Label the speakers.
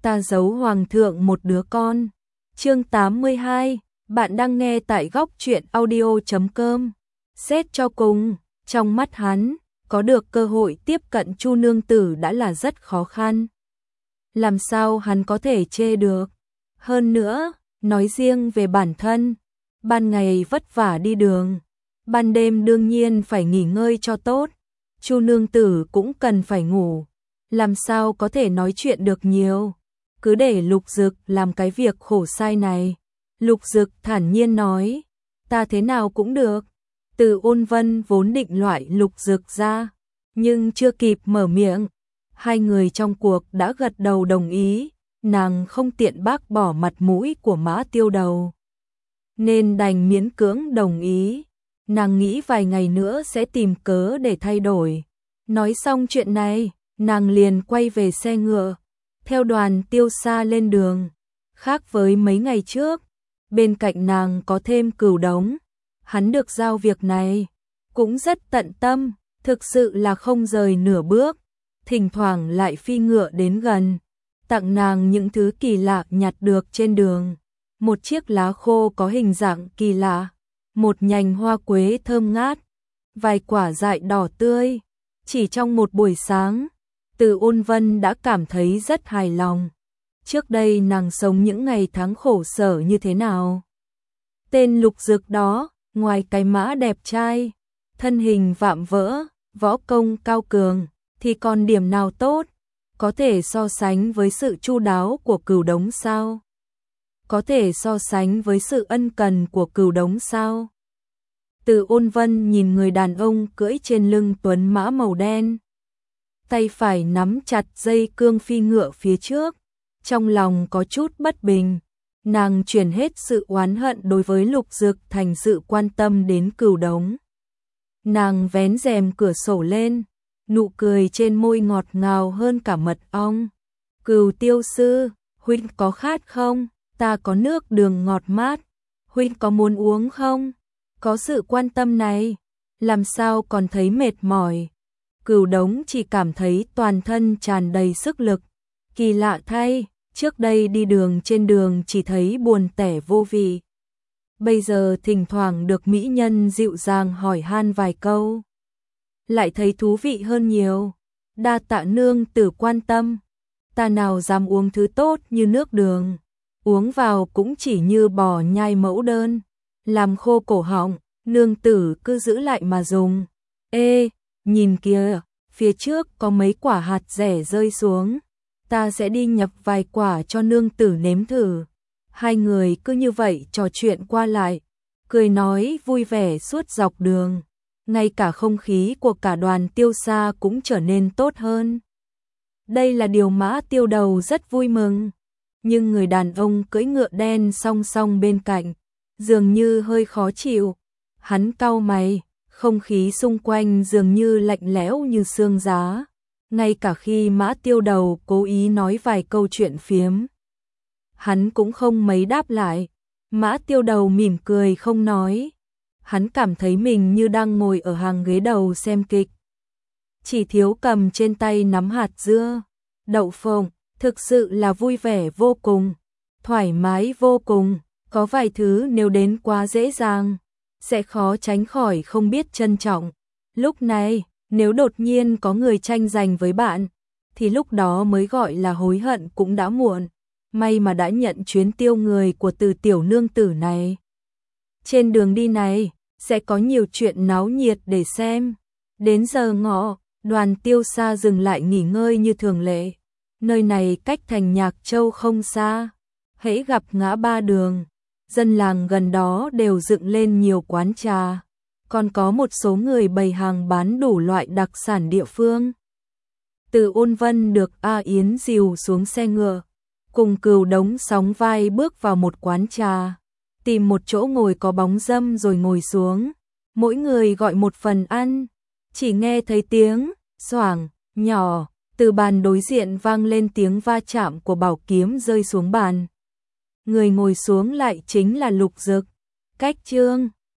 Speaker 1: ta giấu hoàng thượng một đứa con. Chương 82, bạn đang nghe tại góc truyện audio.com. Xét cho cùng, trong mắt hắn, có được cơ hội tiếp cận Chu nương tử đã là rất khó khăn. Làm sao hắn có thể chê được? Hơn nữa, nói riêng về bản thân, ban ngày vất vả đi đường, ban đêm đương nhiên phải nghỉ ngơi cho tốt. Chu nương tử cũng cần phải ngủ, làm sao có thể nói chuyện được nhiều. Cứ để Lục Dực làm cái việc khổ sai này. Lục Dực thản nhiên nói, ta thế nào cũng được. Từ Ôn Vân vốn định loại Lục Dực ra, nhưng chưa kịp mở miệng, hai người trong cuộc đã gật đầu đồng ý. Nàng không tiện bác bỏ mặt mũi của Mã Tiêu Đầu, nên đành miễn cưỡng đồng ý. Nàng nghĩ vài ngày nữa sẽ tìm cớ để thay đổi. Nói xong chuyện này, nàng liền quay về xe ngựa, theo đoàn Tiêu Sa lên đường. Khác với mấy ngày trước, bên cạnh nàng có thêm Cửu Đống. Hắn được giao việc này, cũng rất tận tâm, thực sự là không rời nửa bước. Thỉnh thoảng lại phi ngựa đến gần, tặng nàng những thứ kỳ lạ nhặt được trên đường. Một chiếc lá khô có hình dạng kỳ lạ, một nhành hoa quế thơm ngát, vài quả dại đỏ tươi. Chỉ trong một buổi sáng, Từ Ôn Vân đã cảm thấy rất hài lòng. Trước đây nàng sống những ngày tháng khổ sở như thế nào? Tên Lục Dực đó, ngoài cái mã đẹp trai, thân hình vạm vỡ, võ công cao cường, thì còn điểm nào tốt? Có thể so sánh với sự chu đáo của Cửu Đống sao? Có thể so sánh với sự ân cần của Cửu Đống sao? Từ Ôn Vân nhìn người đàn ông cưỡi trên lưng tuấn mã màu đen, tay phải nắm chặt dây cương phi ngựa phía trước, trong lòng có chút bất bình. Nàng chuyển hết sự oán hận đối với Lục Dực thành sự quan tâm đến Cửu Đống. Nàng vén rèm cửa sổ lên, nụ cười trên môi ngọt ngào hơn cả mật ong. Cửu tiêu sư, huynh có khát không? Ta có nước đường ngọt mát, huynh có muốn uống không? Có sự quan tâm này, làm sao còn thấy mệt mỏi. Cửu Đống chỉ cảm thấy toàn thân tràn đầy sức lực. Kỳ lạ thay, trước đây đi đường trên đường chỉ thấy buồn tẻ vô vị. Bây giờ thỉnh thoảng được mỹ nhân dịu dàng hỏi han vài câu, lại thấy thú vị hơn nhiều. Đa tạ nương tử quan tâm, ta nào dám uống thứ tốt như nước đường, uống vào cũng chỉ như bò nhai mẫu đơn, làm khô cổ họng. Nương tử cứ giữ lại mà dùng. Ê, nhìn kìa, phía trước có mấy quả hạt dẻ rơi xuống, ta sẽ đi nhập vài quả cho nương tử nếm thử. Hai người cứ như vậy trò chuyện qua lại, cười nói vui vẻ suốt dọc đường. Ngay cả không khí của cả đoàn Tiêu Sa cũng trở nên tốt hơn. Đây là điều Mã Tiêu Đầu rất vui mừng. Nhưng người đàn ông cưỡi ngựa đen song song bên cạnh, dường như hơi khó chịu. Hắn cau mày, không khí xung quanh dường như lạnh lẽo như xương giá. Ngay cả khi Mã Tiêu Đầu cố ý nói vài câu chuyện phiếm, hắn cũng không mấy đáp lại. Mã Tiêu Đầu mỉm cười không nói. Hắn cảm thấy mình như đang ngồi ở hàng ghế đầu xem kịch, chỉ thiếu cầm trên tay nắm hạt dưa, đậu phộng. Thực sự là vui vẻ vô cùng, thoải mái vô cùng. Có vài thứ nếu đến quá dễ dàng, sẽ khó tránh khỏi không biết trân trọng. Lúc này, nếu đột nhiên có người tranh giành với bạn, thì lúc đó mới gọi là hối hận cũng đã muộn. May mà đã nhận chuyến tiêu người của Từ tiểu nương tử này. Trên đường đi này, sẽ có nhiều chuyện náo nhiệt để xem. Đến giờ ngọ, đoàn Tiêu Sa dừng lại nghỉ ngơi như thường lệ. Nơi này cách thành Nhạc Châu không xa. Hễ gặp ngã ba đường, dân làng gần đó đều dựng lên nhiều quán trà. Còn có một số người bày hàng bán đủ loại đặc sản địa phương. Từ Ôn Vân được A Yến dìu xuống xe ngựa, cùng Cửu Đống sóng vai bước vào một quán trà. Tìm một chỗ ngồi có bóng râm rồi ngồi xuống. Mỗi người gọi một phần ăn. Chỉ nghe thấy tiếng xoảng nhỏ, từ bàn đối diện vang lên tiếng va chạm của bảo kiếm rơi xuống bàn. Người ngồi xuống lại chính là Lục Dực. Cách chương